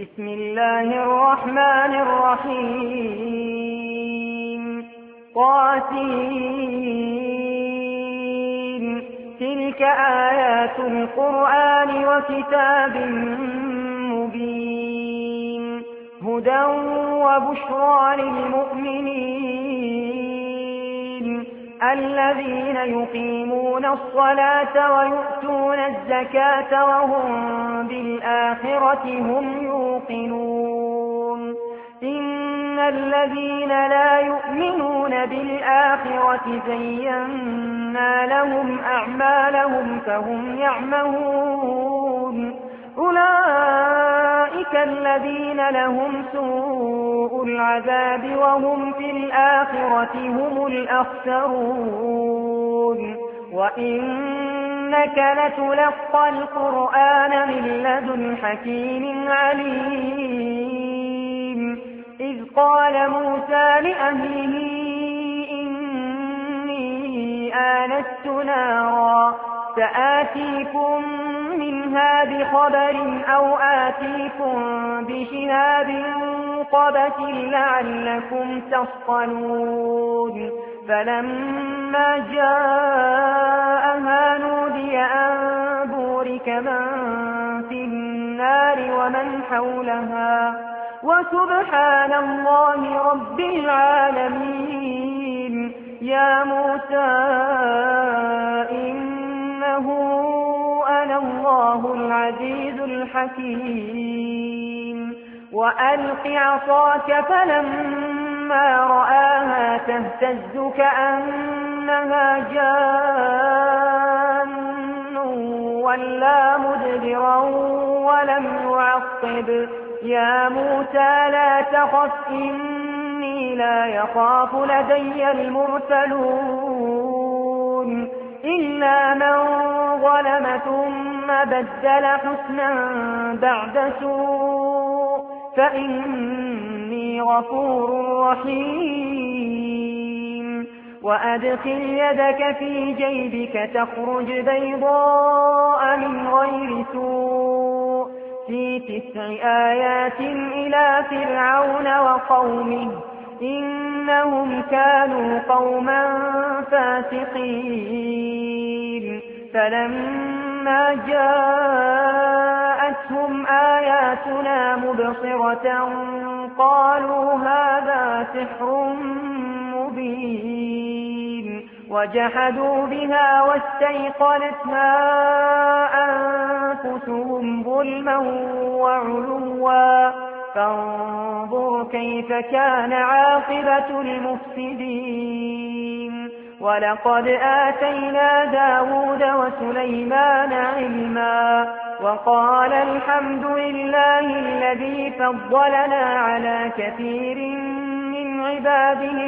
بسم الله الرحمن الرحيم طاسين تلك آيات القرآن وكتاب مبين هدى وبشرى للمؤمنين الذين يقيمون الصلاة ويؤتون الزكاة وهم بالآخرة هم يوقنون إن الذين لا يؤمنون بالآخرة زينا لهم أعمالهم فهم يعمهون أولئك الذين لهم سوء العذاب وهم في الآخرة هم الأخسرون وإنك لتلقى القرآن من لدن حكيم عليم إذ قال موسى لأهله إني آنست نارا سآتيكم منها بخبر أو آتيكم بشهاب قبس لعلكم تصطلون فلما جاءها نودي أن بورك من في النار ومن حولها وسبحان الله رب العالمين يا موسى إنه أنا الله العزيز الحكيم وألق عصاك فلما رآها تهتز كأنها جان ولا مدبرا ولم يعقب يا موسى لا تخف إني لا يخاف لدي المرسلون إلا من ظلم ثم بدل حسنا بعد سوء فإني غفور رحيم وأدخل يدك في جيبك تخرج بيضاء من غير سوء في 9 آيات إلى فرعون وقومه إنهم كانوا قوما فاسقين فلما جاءتهم آياتنا مبصرة قالوا هذا سحر مبين وجحدوا بها واستيقنتها أنفسهم ظلما وعلوا فانظر كيف كان عاقبة المفسدين ولقد آتينا داود وسليمان علما وقال الحمد لله الذي فضلنا على كثير من عباده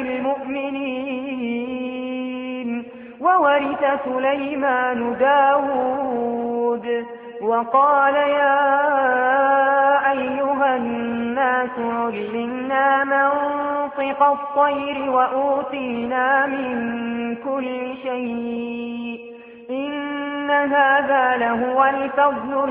المؤمنين وورث سليمان داود وقال يا أيها الناس علمنا منطق الطير وأوتينا من كل شيء إن هذا لهو الفضل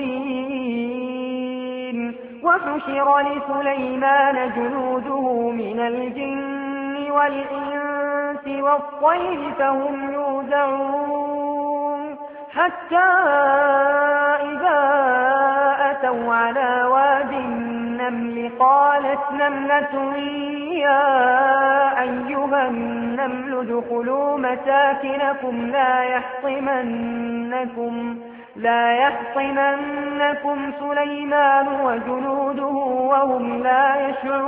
المبين وحشر لسليمان جنوده من الجن والإنس والطير فهم يوزعون حتى إذا أتوا على واد النمل قالت نملة يا أيها النمل ادخلوا مساكنكم لا يحطمنكم سليمان وجنوده وهم لا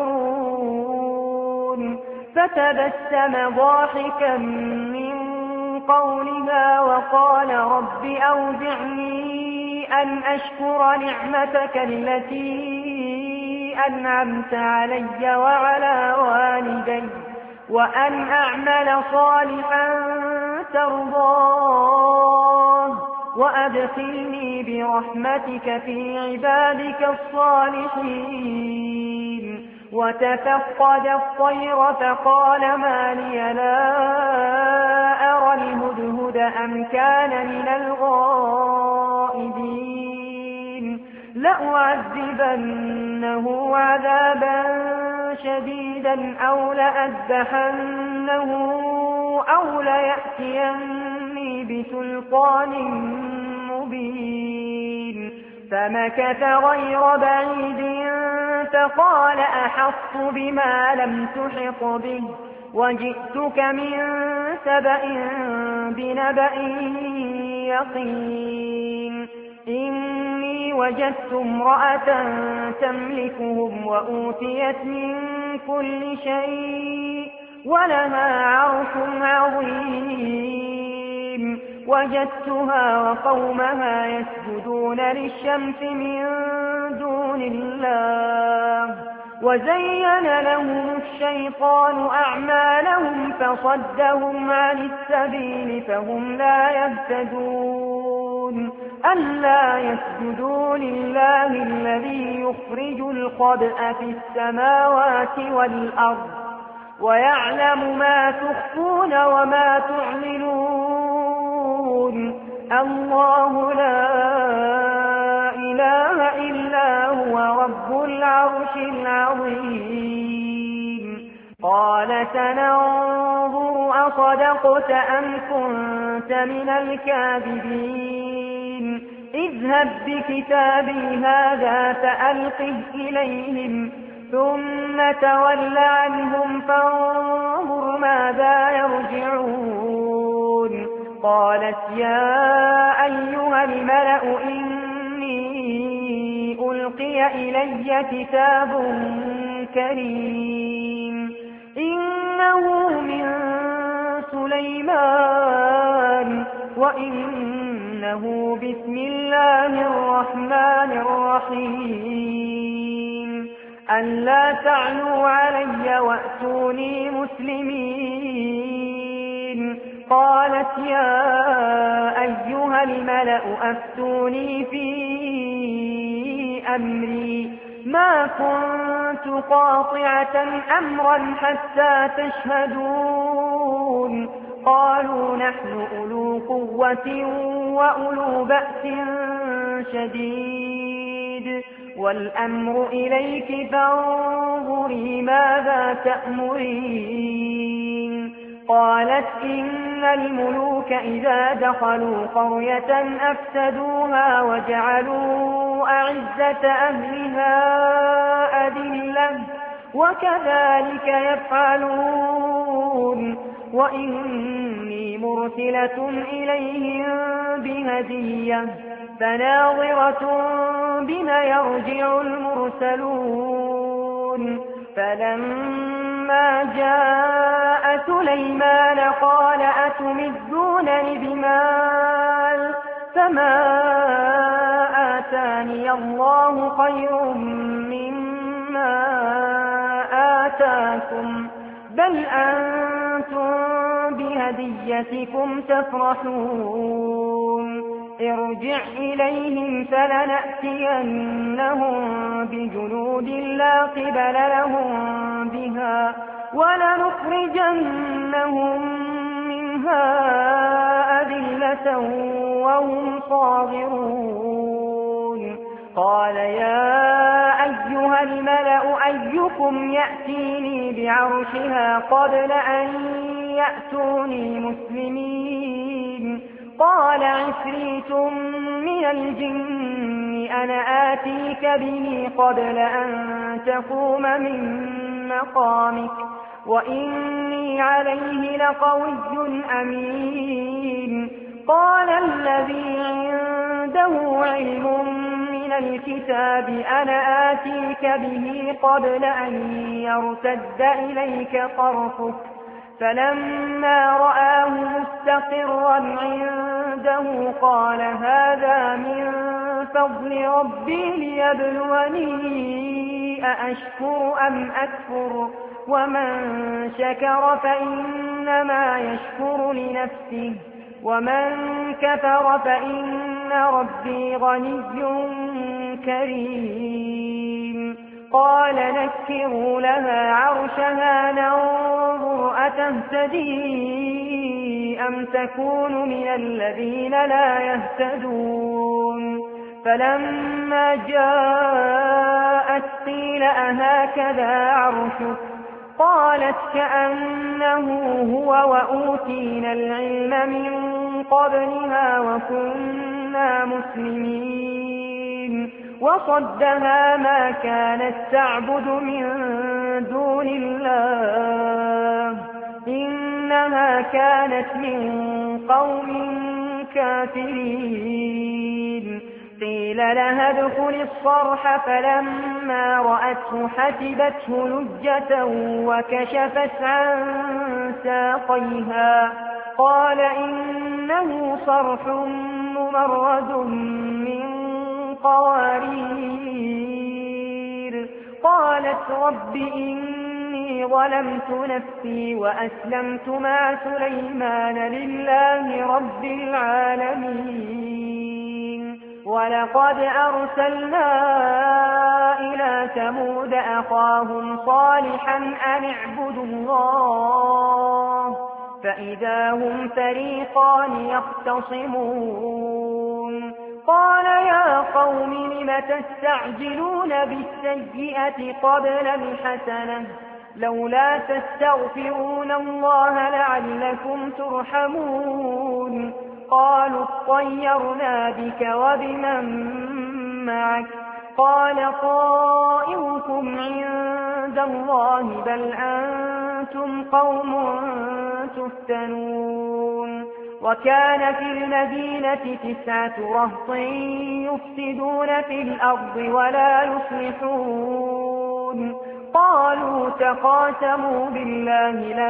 يشعرون فتبسم ضاحكا من قولها وقال رب أوزعني أن أشكر نعمتك التي أنعمت علي وعلى والدي وأن أعمل صالحا ترضاه وأدخلني برحمتك في عبادك الصالحين وتفقد الطير فقال ما لي لا أرى الهدهد أم كان من الغائبين لأعذبنه عذابا شديدا أو لأذبحنه أو ليأتيني بسلطان مبين. فمكث غير بعيد فقال أحطت بما لم تحط به وجئتك من سبأ بنبأ يقين. إني وجدت امرأة تملكهم وأوتيت من كل شيء ولها عرش عظيم. وجدتها وقومها يسجدون للشمس من دون الله وزين لهم الشيطان أعمالهم فصدهم عن السبيل فهم لا يهتدون. ألا يسجدوا لله الذي يخرج الخبأ في السماوات والأرض ويعلم ما تخفون وما تعلنون. الله لا إله إلا هو رب العرش العظيم. قال سننظر أصدقت أم كنت من الكاذبين. اذهب بكتابي هذا فألقه إليهم ثم تول عنهم فانظر ماذا يرجعون. قالت يا أيها الملأ إني ألقي إلي كتاب كريم إنه من سليمان وإنه بسم الله الرحمن الرحيم. ألا تعلوا علي وأتوني مسلمين. قالت يا أيها الملأ أفتوني في أمري ما كنت قاطعة أمرا حتى تشهدون. قالوا نحن أولو قوة وأولو بأس شديد والأمر إليك فانظري ماذا تأمرين. قالت إن الملوك إذا دخلوا قرية أفسدوها وجعلوا أعزة أهلها أذلة وكذلك يفعلون. وإني مرسلة إليهم بهدية فناظرة بما يرجع المرسلون. فلما جاء سليمان قال أتمدونني بمال فما آتاني الله خير مما آتاكم بل أنتم بهديتكم تفرحون. ارجع إليهم فلنأتينهم بجنود لا قبل لهم بها ولنخرجنهم منها أذلة وهم صاغرون. قال يا أيها الملأ أيكم يأتيني بعرشها قبل أن يأتوني مسلمين. قال عفريت من الجن أنا آتيك به قبل أن تقوم من مقامك وإني عليه لقوي أمين. قال الذي عنده علم من الكتاب أنا آتيك به قبل أن يرتد إليك طرفك فلما رآه مستقرا عنده قال هذا من فضل ربي ليبلوني أأشكر أم أكفر ومن شكر فإنما يشكر لنفسه ومن كفر فإن ربي غني كريم. قال نكروا لها عرشها ننظر أتهتدي أم تكون من الذين لا يهتدون. فلما جاءت قيل أهكذا عرشك قالت كأنه هو وأوتينا العلم من قبلها وكنا مسلمين وصدها ما كانت تعبد من دون الله إنها كانت من قوم كافرين قيل لها ادخل الصرح فلما رأته حسبته لجة وكشفت عن ساقيها قال إنه صرح ممرد من قوارير قالت رب إني ظلمت نفسي وأسلمت مع سليمان لله رب العالمين ولقد أرسلنا إلى ثمود أخاهم صالحا أن اعبدوا الله فإذا هم فريقان يختصمون قال يا قوم لم تستعجلون بالسيئة قبل الحسنة لولا تستغفرون الله لعلكم ترحمون قالوا اطيرنا بك وبمن معك قال طائركم عند الله بل أنتم قوم تفتنون وكان في المدينة 9 رهط يفسدون في الأرض ولا يصلحون قالوا تقاسموا بالله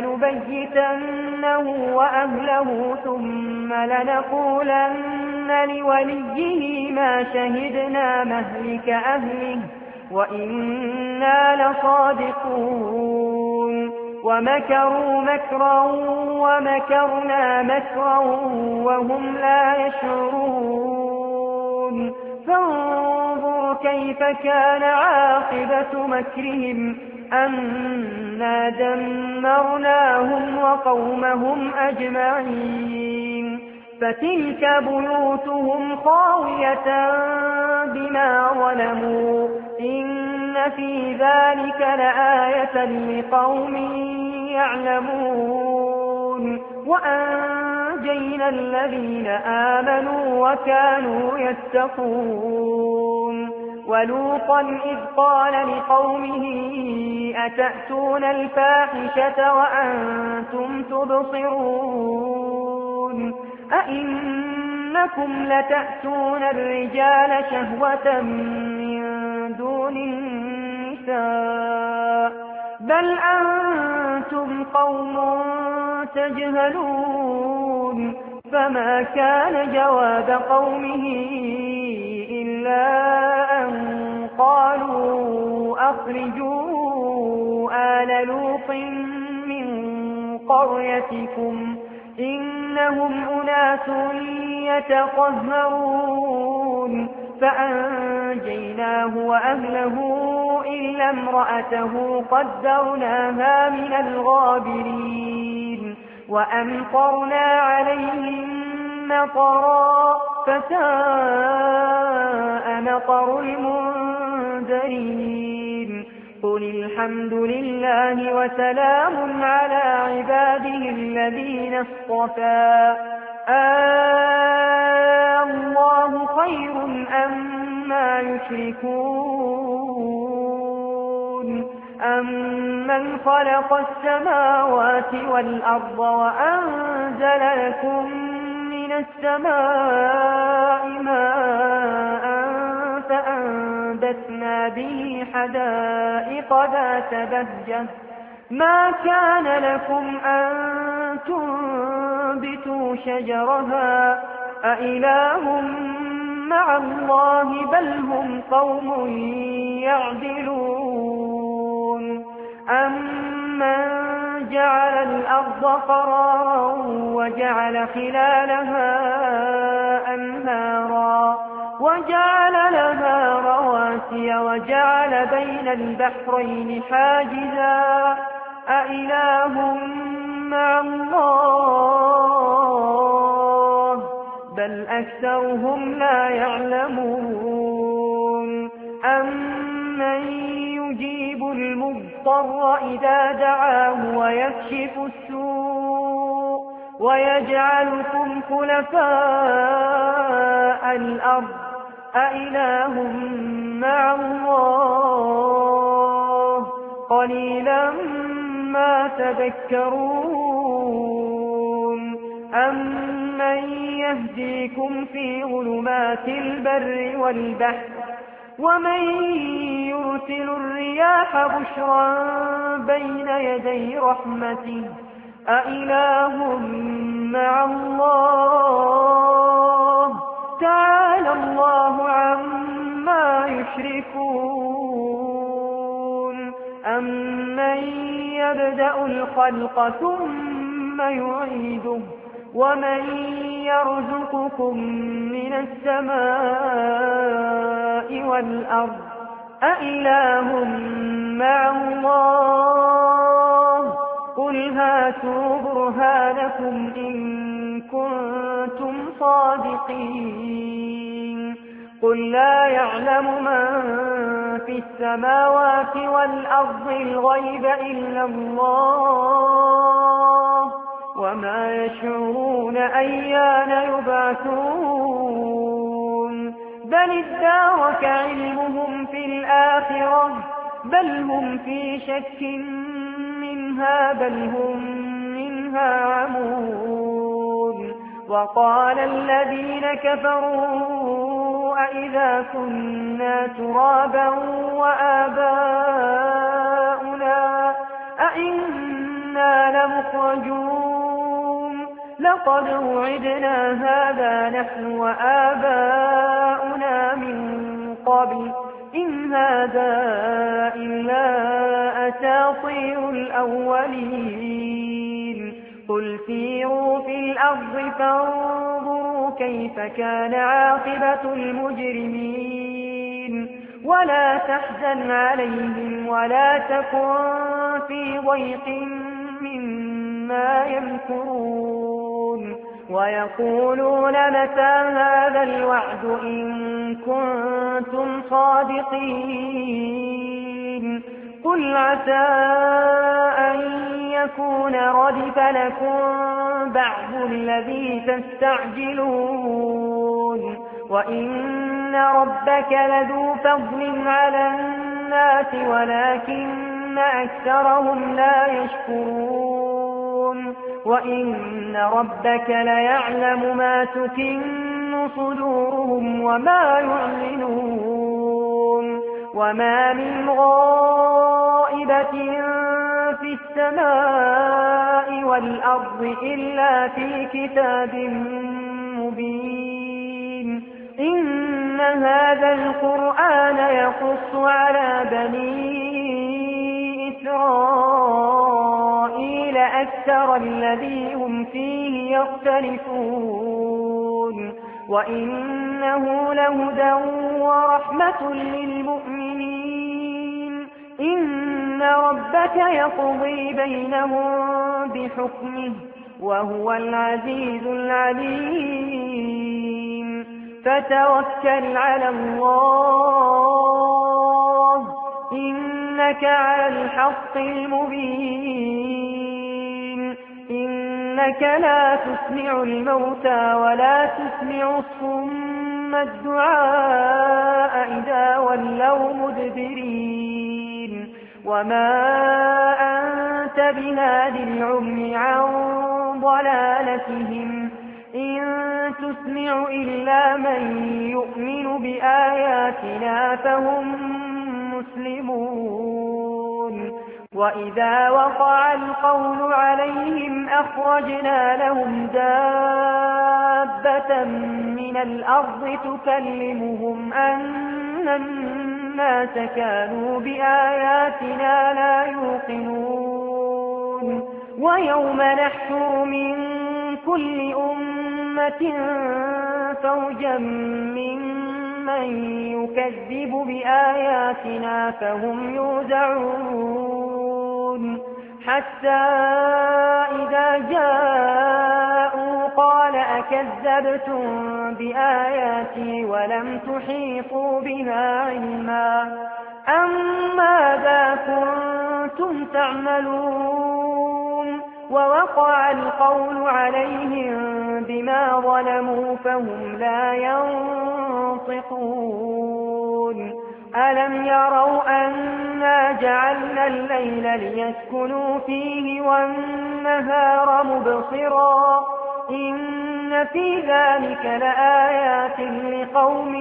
لنبيتنه وأهله ثم لنقولن لوليه ما شهدنا مهلك أهله وإنا لصادقون ومكروا مكرا ومكرنا مكرا وهم لا يشعرون فانظر كيف كان عاقبة مكرهم أنا دمرناهم وقومهم أجمعين فتلك بيوتهم خاوية بما ظلموا إن في ذلك لآية لقوم يعلمون وأنجينا الذين آمنوا وكانوا يتقون ولوطا إذ قال لقومه أتأتون الفاحشة وأنتم تبصرون أئنكم لتأتون الرجال شهوة من دون النساء بل أنتم قوم تجهلون فما كان جواب قومه إلا أن قالوا أخرجوا آل لوط من قريتكم إنهم أناس يتطهرون فأنجيناه وأهله إلا امرأته قدرناها من الغابرين وأمطرنا عليهم مطرا فساء مطر المنذرين قل الحمد لله وسلام على عباده الذين اصطفى الله خير أما يشركون أمن خلق السماوات والأرض وأنزل لكم من السماء ماء فأنبتنا به حدائق ذات بهجة ما كان لكم أن تنبتوا شجرها أإله مع الله بل هم قوم يعدلون أمن جعل الأرض قرارا وجعل خلالها أنهارا وجعل لها رواسي وجعل بين البحرين حاجزا أإله مع الله بل أكثرهم لا يعلمون أمن يجيب المضطر إذا دعاه ويكشف السوء ويجعلكم خلفاء الأرض أإله مع الله قليلا ما تذكرون أمن يهديكم في ظلمات البر والبحر ومن يرسل الرياح بشرا بين يدي رحمته أإله مع الله تعالى الله عما يشركون أمن يبدأ الخلق ثم يعيده ومن يرزقكم من السماء والأرض أإله مع الله قل هاتوا برهانكم إن كنتم صادقين قل لا يعلم من في السماوات والأرض الغيب إلا الله وما يشعرون أيان يبعثون بل ادارك علمهم في الآخرة بل هم في شك منها بل هم منها عمون وقال الذين كفروا أئذا كنا ترابا وآباؤنا أئنا لمخرجون لقد وعدنا هذا نحن وآباؤنا من قبل إن هذا إلا أساطير الأولين قل سيروا في الأرض فانظروا كيف كان عاقبة المجرمين ولا تحزن عليهم ولا تكن في ضيق مما يمكرون ويقولون متى هذا الوعد إن كنتم صادقين قل عسى أن يكون ردف لكم بعض الذي تستعجلون وإن ربك لذو فضل على الناس ولكن أكثرهم لا يشكرون وإن ربك ليعلم ما تكن صدورهم وما يعلنون وما من غائبة في السماء والأرض إلا في كتاب مبين إن هذا القرآن يقص على بني إسرائيل أكثر الذي هم فيه يختلفون وإنه لهدى ورحمة للمؤمنين إن ربك يقضي بينهم بحكمه وهو العزيز العليم فتوكل على الله إنك على الحق المبين إنك لا تسمع الموتى ولا تسمع الصم الدعاء إذا ولوا مدبرين وما أنت بهادي العمي عن ضلالتهم إن تسمع إلا من يؤمن بآياتنا فهم مسلمون وإذا وقع القول عليهم أخرجنا لهم دابة من الأرض تكلمهم أن الناس كانوا بآياتنا لا يوقنون ويوم نحشر من كل أمة فوجا ممن يكذب بآياتنا فهم يوزعون حتى إذا جاءوا قال أكذبتم بآياتي ولم تحيطوا بها علما أم ماذا كنتم تعملون ووقع القول عليهم بما ظلموا فهم لا ينطقون ألم يروا أنا جعلنا الليل ليسكنوا فيه والنهار مبصرا إن في ذلك لآيات لقوم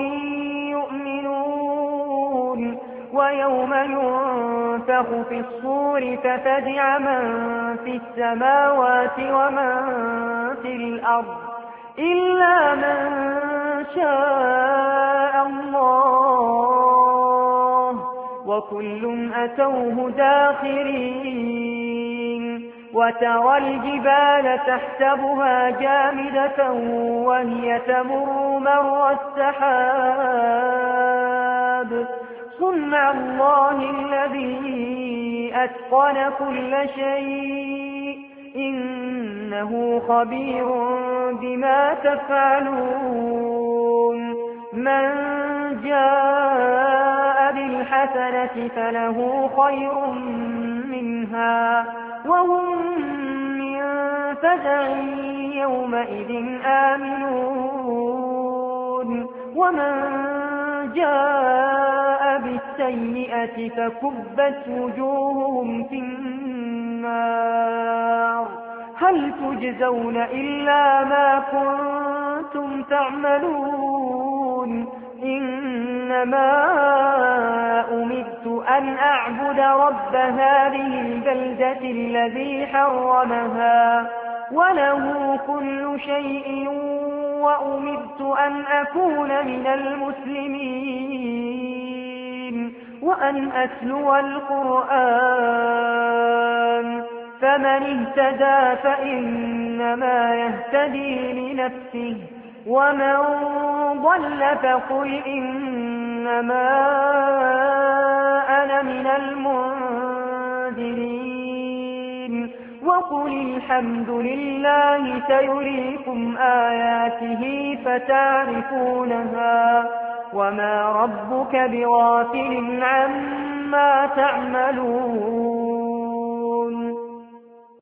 يؤمنون ويوم ينفخ في الصور ففزع من في السماوات ومن في الأرض إلا من شاء الله وكل أتوه داخرين وترى الجبال تحسبها جامدة وهي تمر مر السحاب صنع الله الذي أتقن كل شيء إنه خبير بما تفعلون من جاء بالحسنة فله خير منها وهم من فزع يومئذ آمنون ومن جاء بالسيئة فكبت وجوههم في النار هل تجزون إلا ما كنتم تعملون إنما أمرت أن أعبد رب هذه البلدة الذي حرمها وله كل شيء وأمرت أن أكون من المسلمين وأن أتلو القرآن فمن اهتدى فإنما يهتدي لنفسه ومن ضل فقل إنما أنا من المنذرين وقل الحمد لله سيريكم آياته فتعرفونها وما ربك بغافل عما تعملون